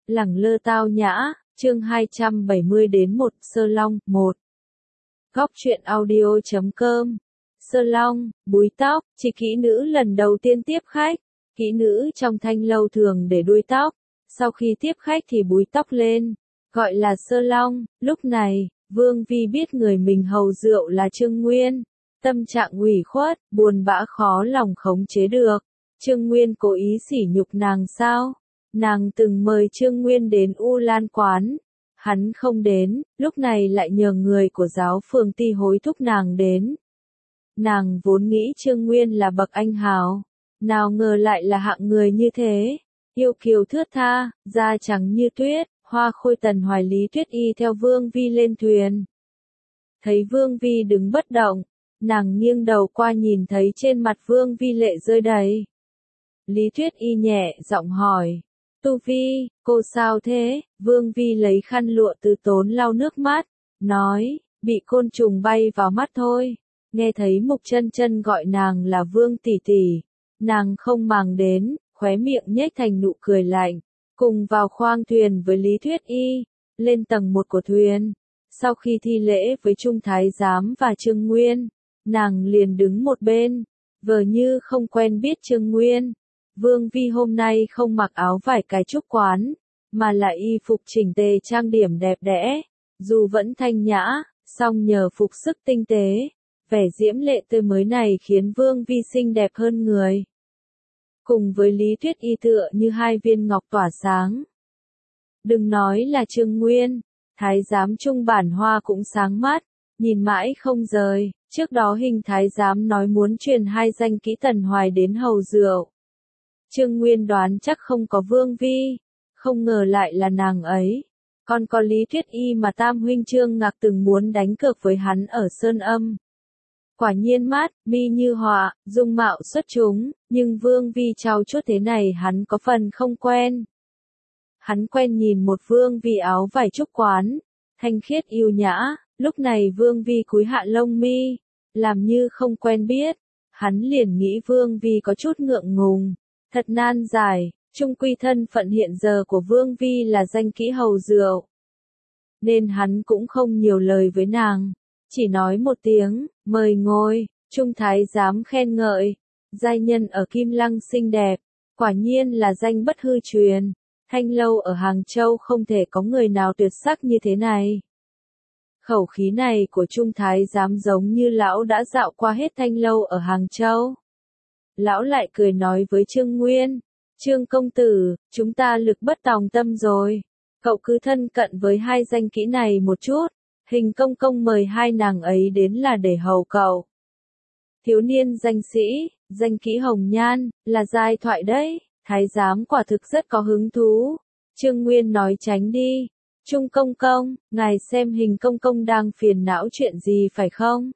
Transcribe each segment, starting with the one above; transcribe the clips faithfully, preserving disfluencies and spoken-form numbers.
Lẳng lơ tao nhã, chương hai trăm bảy mươi đến một, Sơ Long, một. Góc truyện audio chấm com. Sơ Long, búi tóc, chỉ kỹ nữ lần đầu tiên tiếp khách. Kỹ nữ trong thanh lâu thường để đuôi tóc, sau khi tiếp khách thì búi tóc lên, gọi là Sơ Long. Lúc này, Vương Vi biết người mình hầu rượu là Trương Nguyên. Tâm trạng ủy khuất, buồn bã khó lòng khống chế được. Trương Nguyên cố ý sỉ nhục nàng sao? Nàng từng mời Trương Nguyên đến U Lan quán. Hắn không đến, lúc này lại nhờ người của giáo phường Ti hối thúc nàng đến. Nàng vốn nghĩ Trương Nguyên là bậc anh hào, nào ngờ lại là hạng người như thế. Yêu kiều thướt tha, da trắng như tuyết, hoa khôi tần hoài Lý Tuyết Y theo Vương Vi lên thuyền. Thấy Vương Vi đứng bất động, nàng nghiêng đầu qua nhìn thấy trên mặt Vương Vi lệ rơi đầy. Lý Tuyết Y nhẹ giọng hỏi, Tu Vi, cô sao thế? Vương Vi lấy khăn lụa từ tốn lau nước mắt, nói, bị côn trùng bay vào mắt thôi. Nghe thấy Mục Chân Chân gọi nàng là Vương tỷ tỷ, nàng không màng đến, khóe miệng nhếch thành nụ cười lạnh, cùng vào khoang thuyền với Lý Tuyết Y, lên tầng một của thuyền. Sau khi thi lễ với Trung Thái Giám và Trương Nguyên, nàng liền đứng một bên, vờ như không quen biết Trương Nguyên. Vương Vi hôm nay không mặc áo vải cài trúc quán, mà là y phục chỉnh tề trang điểm đẹp đẽ, dù vẫn thanh nhã, song nhờ phục sức tinh tế, vẻ diễm lệ tươi mới này khiến Vương Vi xinh đẹp hơn người. Cùng với Lý Tuyết Y tựa như hai viên ngọc tỏa sáng. Đừng nói là Trương Nguyên, Thái Giám Trung Bản Hoa cũng sáng mắt, nhìn mãi không rời. Trước đó Hình Thái Giám nói muốn truyền hai danh kỹ Tần Hoài đến hầu rượu. Trương Nguyên đoán chắc không có Vương Vi, không ngờ lại là nàng ấy. Còn có Lý Tuyết Y mà tam huynh Trương Ngạc từng muốn đánh cược với hắn ở Sơn Âm. Quả nhiên mát, mi như họa, dung mạo xuất chúng, nhưng Vương Vi trau chuốt thế này hắn có phần không quen. Hắn quen nhìn một Vương Vi áo vải trúc quán, thanh khiết yêu nhã, lúc này Vương Vi cúi hạ lông mi, làm như không quen biết. Hắn liền nghĩ Vương Vi có chút ngượng ngùng. Thật nan giải, chung quy thân phận hiện giờ của Vương Vi là danh kỹ hầu rượu. Nên hắn cũng không nhiều lời với nàng, chỉ nói một tiếng, mời ngồi. Trung Thái Giám khen ngợi, giai nhân ở Kim Lăng xinh đẹp, quả nhiên là danh bất hư truyền. Thanh lâu ở Hàng Châu không thể có người nào tuyệt sắc như thế này. Khẩu khí này của Trung Thái Giám giống như lão đã dạo qua hết thanh lâu ở Hàng Châu. Lão lại cười nói với Trương Nguyên, Trương công tử, chúng ta lực bất tòng tâm rồi. Cậu cứ thân cận với hai danh kỹ này một chút, Hình công công mời hai nàng ấy đến là để hầu cậu. Thiếu niên danh sĩ, danh kỹ hồng nhan, là giai thoại đấy. Thái giám quả thực rất có hứng thú. Trương Nguyên nói tránh đi. Trung công công, ngài xem Hình công công đang phiền não chuyện gì phải không?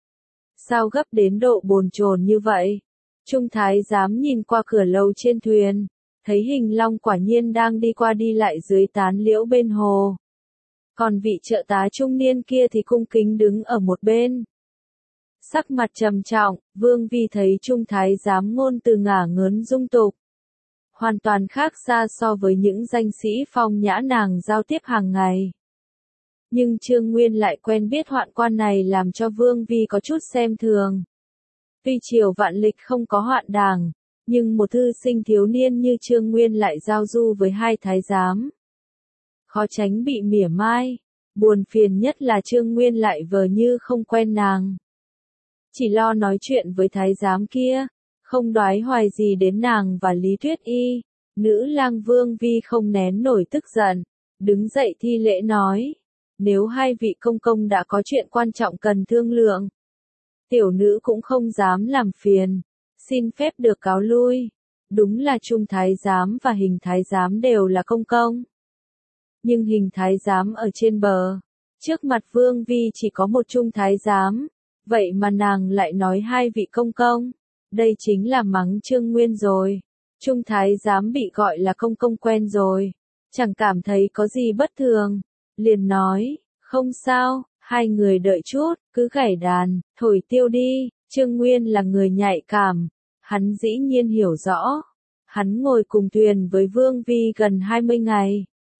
Sao gấp đến độ bồn chồn như vậy? Trung Thái Giám nhìn qua cửa lầu trên thuyền, thấy Hình Long quả nhiên đang đi qua đi lại dưới tán liễu bên hồ. Còn vị trợ tá trung niên kia thì cung kính đứng ở một bên. Sắc mặt trầm trọng, Vương Vi thấy Trung Thái Giám ngôn từ ngả ngớn dung tục. Hoàn toàn khác xa so với những danh sĩ phong nhã nàng giao tiếp hàng ngày. Nhưng Trương Nguyên lại quen biết hoạn quan này làm cho Vương Vi có chút xem thường. Tuy triều vạn lịch không có hoạn đảng, nhưng một thư sinh thiếu niên như Trương Nguyên lại giao du với hai thái giám. Khó tránh bị mỉa mai, buồn phiền nhất là Trương Nguyên lại vờ như không quen nàng. Chỉ lo nói chuyện với thái giám kia, không đoái hoài gì đến nàng và Lý Tuyết Y. Nữ lang Vương Vi không nén nổi tức giận, đứng dậy thi lễ nói, nếu hai vị công công đã có chuyện quan trọng cần thương lượng, tiểu nữ cũng không dám làm phiền, xin phép được cáo lui. Đúng là Trung Thái Giám và Hình Thái Giám đều là công công. Nhưng Hình Thái Giám ở trên bờ, trước mặt Vương Vi chỉ có một Trung Thái Giám, vậy mà nàng lại nói hai vị công công, đây chính là mắng Trương Nguyên rồi. Trung Thái Giám bị gọi là công công quen rồi, chẳng cảm thấy có gì bất thường, liền nói, không sao. Hai người đợi chút, cứ gảy đàn, thổi tiêu đi. Trương Nguyên là người nhạy cảm, hắn dĩ nhiên hiểu rõ. Hắn ngồi cùng thuyền với Vương Vi gần hai mươi ngày,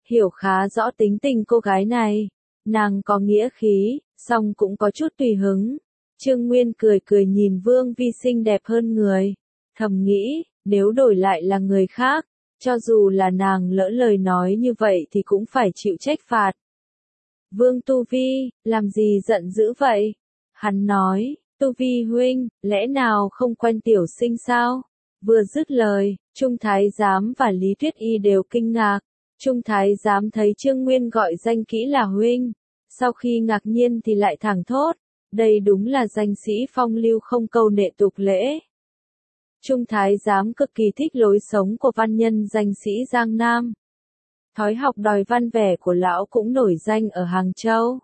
hiểu khá rõ tính tình cô gái này. Nàng có nghĩa khí, song cũng có chút tùy hứng. Trương Nguyên cười cười nhìn Vương Vi xinh đẹp hơn người. Thầm nghĩ, nếu đổi lại là người khác, cho dù là nàng lỡ lời nói như vậy thì cũng phải chịu trách phạt. Vương Tu Vi, làm gì giận dữ vậy? Hắn nói, Tu Vi huynh, lẽ nào không quen tiểu sinh sao? Vừa dứt lời, Trung Thái Giám và Lý Tuyết Y đều kinh ngạc. Trung Thái Giám thấy Trương Nguyên gọi danh kỹ là huynh. Sau khi ngạc nhiên thì lại thẳng thốt, đây đúng là danh sĩ phong lưu không câu nệ tục lễ. Trung Thái Giám cực kỳ thích lối sống của văn nhân danh sĩ Giang Nam. Thói học đòi văn vẻ của lão cũng nổi danh ở Hàng Châu.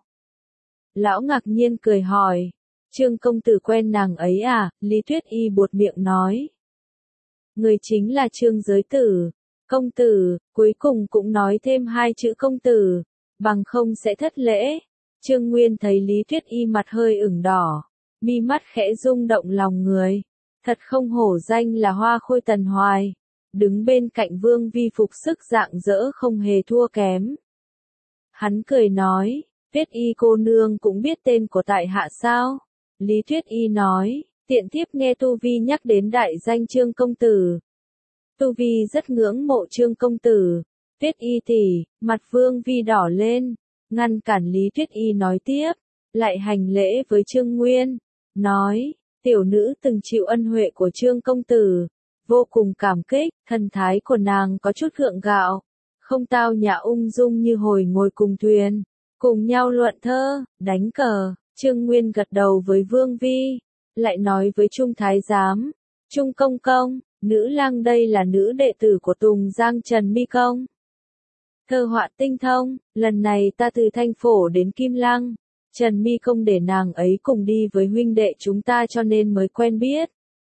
Lão ngạc nhiên cười hỏi, Trương công tử quen nàng ấy à? Lý Tuyết Y buột miệng nói. Người chính là Trương Giới Tử. Công tử, cuối cùng cũng nói thêm hai chữ công tử, bằng không sẽ thất lễ. Trương Nguyên thấy Lý Tuyết Y mặt hơi ửng đỏ, mi mắt khẽ rung động lòng người. Thật không hổ danh là hoa khôi Tần Hoài. Đứng bên cạnh Vương Vi phục sức rạng rỡ không hề thua kém. Hắn cười nói, Tuyết Y cô nương cũng biết tên của tại hạ sao? Lý Tuyết Y nói, tiện thiếp nghe Tu Vi nhắc đến đại danh Trương công tử. Tu Vi rất ngưỡng mộ Trương công tử. Tuyết Y tỷ, mặt Vương Vi đỏ lên, ngăn cản Lý Tuyết Y nói tiếp, lại hành lễ với Trương Nguyên, nói, tiểu nữ từng chịu ân huệ của Trương công tử, vô cùng cảm kích. Thần thái của nàng có chút gượng gạo, không tao nhã ung dung như hồi ngồi cùng thuyền, cùng nhau luận thơ, đánh cờ. Trương Nguyên gật đầu với Vương Vi, lại nói với Trung Thái Giám, Trung công công, nữ lang đây là nữ đệ tử của Tùng Giang Trần Mi công. Thơ họa tinh thông, lần này ta từ Thanh Phổ đến Kim Lăng, Trần Mi công để nàng ấy cùng đi với huynh đệ chúng ta cho nên mới quen biết.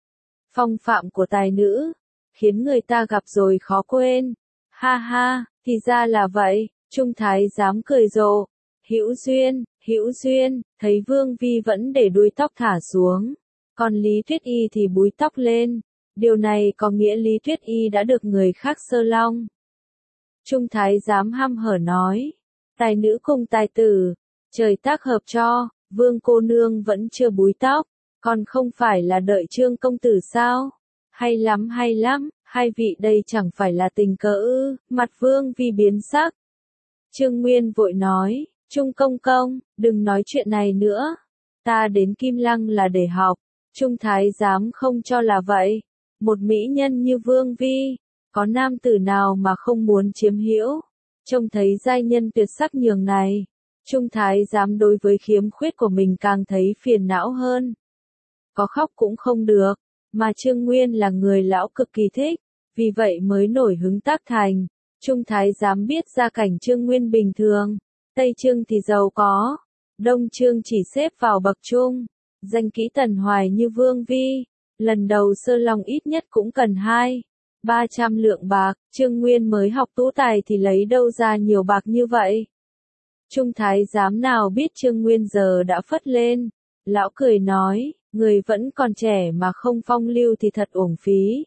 Phong phạm của tài nữ, khiến người ta gặp rồi khó quên. Ha ha, thì ra là vậy. Trung Thái Giám cười rộ. Hữu duyên, hữu duyên. Thấy Vương Vi vẫn để đuôi tóc thả xuống, còn Lý Tuyết Y thì búi tóc lên. Điều này có nghĩa Lý Tuyết Y đã được người khác sơ long. Trung Thái Giám hăm hở nói, tài nữ cùng tài tử, trời tác hợp cho. Vương cô nương vẫn chưa búi tóc, còn không phải là đợi Trương công tử sao? Hay lắm hay lắm, hai vị đây chẳng phải là tình cờ ư? Mặt Vương Vi biến sắc. Trương Nguyên vội nói, Trung công công, đừng nói chuyện này nữa. Ta đến Kim Lăng là để học. Trung Thái Giám không cho là vậy. Một mỹ nhân như Vương Vi, có nam tử nào mà không muốn chiếm hữu? Trông thấy giai nhân tuyệt sắc nhường này, Trung Thái Giám đối với khiếm khuyết của mình càng thấy phiền não hơn. Có khóc cũng không được, mà Trương Nguyên là người lão cực kỳ thích, vì vậy mới nổi hứng tác thành. Trung Thái Giám biết gia cảnh Trương Nguyên bình thường, Tây Trương thì giàu có, Đông Trương chỉ xếp vào bậc trung. Danh kỹ Tần Hoài như Vương Vi, lần đầu sơ long ít nhất cũng cần hai, ba trăm lượng bạc. Trương Nguyên mới học tú tài thì lấy đâu ra nhiều bạc như vậy? Trung Thái Giám nào biết Trương Nguyên giờ đã phất lên, lão cười nói, người vẫn còn trẻ mà không phong lưu thì thật uổng phí.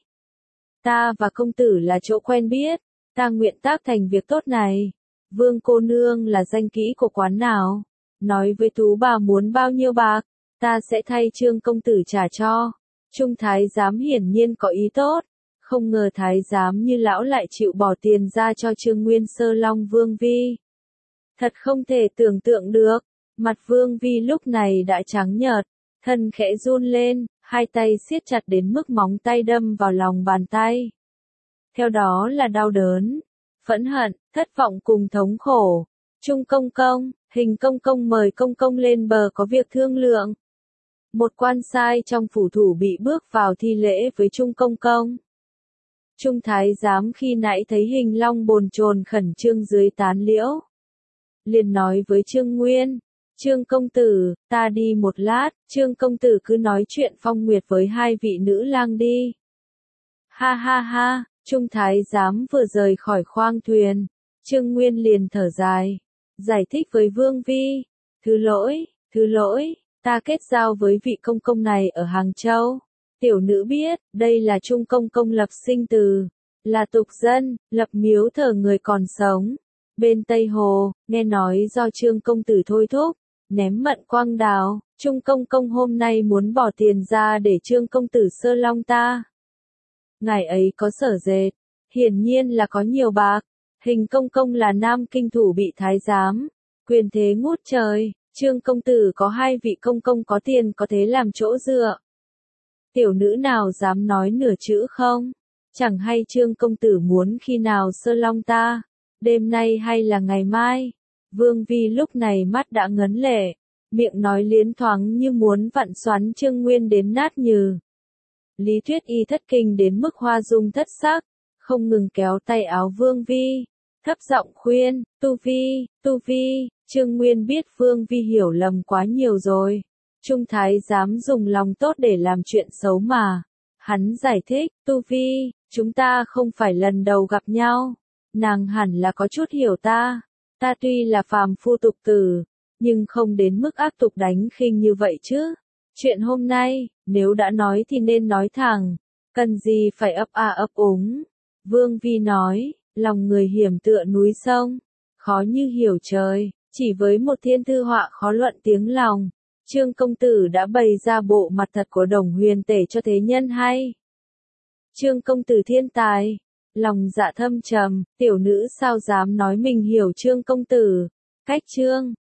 Ta và công tử là chỗ quen biết, ta nguyện tác thành việc tốt này. Vương cô nương là danh kỹ của quán nào? Nói với tú bà muốn bao nhiêu bạc, ta sẽ thay Trương công tử trả cho. Trung Thái Giám hiển nhiên có ý tốt, không ngờ Thái Giám như lão lại chịu bỏ tiền ra cho Trương Nguyên sơ long Vương Vi. Thật không thể tưởng tượng được, mặt Vương Vi lúc này đã trắng nhợt, thân khẽ run lên, hai tay siết chặt đến mức móng tay đâm vào lòng bàn tay. Theo đó là đau đớn, phẫn hận, thất vọng cùng thống khổ. Trung công công, Hình công công mời công công lên bờ có việc thương lượng. Một quan sai trong phủ thủ bị bước vào thi lễ với Trung công công. Trung thái giám khi nãy thấy Hình Long bồn chồn khẩn trương dưới tán liễu, liền nói với Trương Nguyên, Trương công tử, ta đi một lát. Trương công tử cứ nói chuyện phong nguyệt với hai vị nữ lang đi. Ha ha ha, Trung thái giám vừa rời khỏi khoang thuyền, Trương Nguyên liền thở dài, giải thích với Vương Vi, thứ lỗi, thứ lỗi, ta kết giao với vị công công này ở Hàng Châu. Tiểu nữ biết, đây là Trung công công lập sinh từ, là tục dân, lập miếu thờ người còn sống. Bên Tây Hồ, nghe nói do Trương công tử thôi thúc, ném mận quang đào, Trung công công hôm nay muốn bỏ tiền ra để Trương công tử sơ long ta. Ngài ấy có sở dệt, hiển nhiên là có nhiều bạc, Hình công công là nam kinh thủ bị thái giám, quyền thế ngút trời, Trương công tử có hai vị công công có tiền có thế làm chỗ dựa. Tiểu nữ nào dám nói nửa chữ không? Chẳng hay Trương công tử muốn khi nào sơ long ta, đêm nay hay là ngày mai? Vương Vi lúc này mắt đã ngấn lệ, miệng nói liến thoáng như muốn vặn xoắn Trương Nguyên đến nát nhừ. Lý Thuyết Y thất kinh đến mức hoa dung thất sắc, không ngừng kéo tay áo Vương Vi, thấp giọng khuyên, Tu Vi, Tu Vi, Trương Nguyên biết Vương Vi hiểu lầm quá nhiều rồi. Trung thái dám dùng lòng tốt để làm chuyện xấu mà. Hắn giải thích, Tu Vi, chúng ta không phải lần đầu gặp nhau. Nàng hẳn là có chút hiểu ta. Ta tuy là phàm phu tục tử, nhưng không đến mức ác tục đánh khinh như vậy chứ. Chuyện hôm nay, nếu đã nói thì nên nói thẳng, cần gì phải ấp a ấp úng. Vương Vi nói, lòng người hiểm tựa núi sông, khó như hiểu trời, chỉ với một thiên thư họa khó luận tiếng lòng. Trương công tử đã bày ra bộ mặt thật của Đồng Huyền Tể cho thế nhân hay. Trương công tử thiên tài, lòng dạ thâm trầm, tiểu nữ sao dám nói mình hiểu Trương công tử. Cách Trương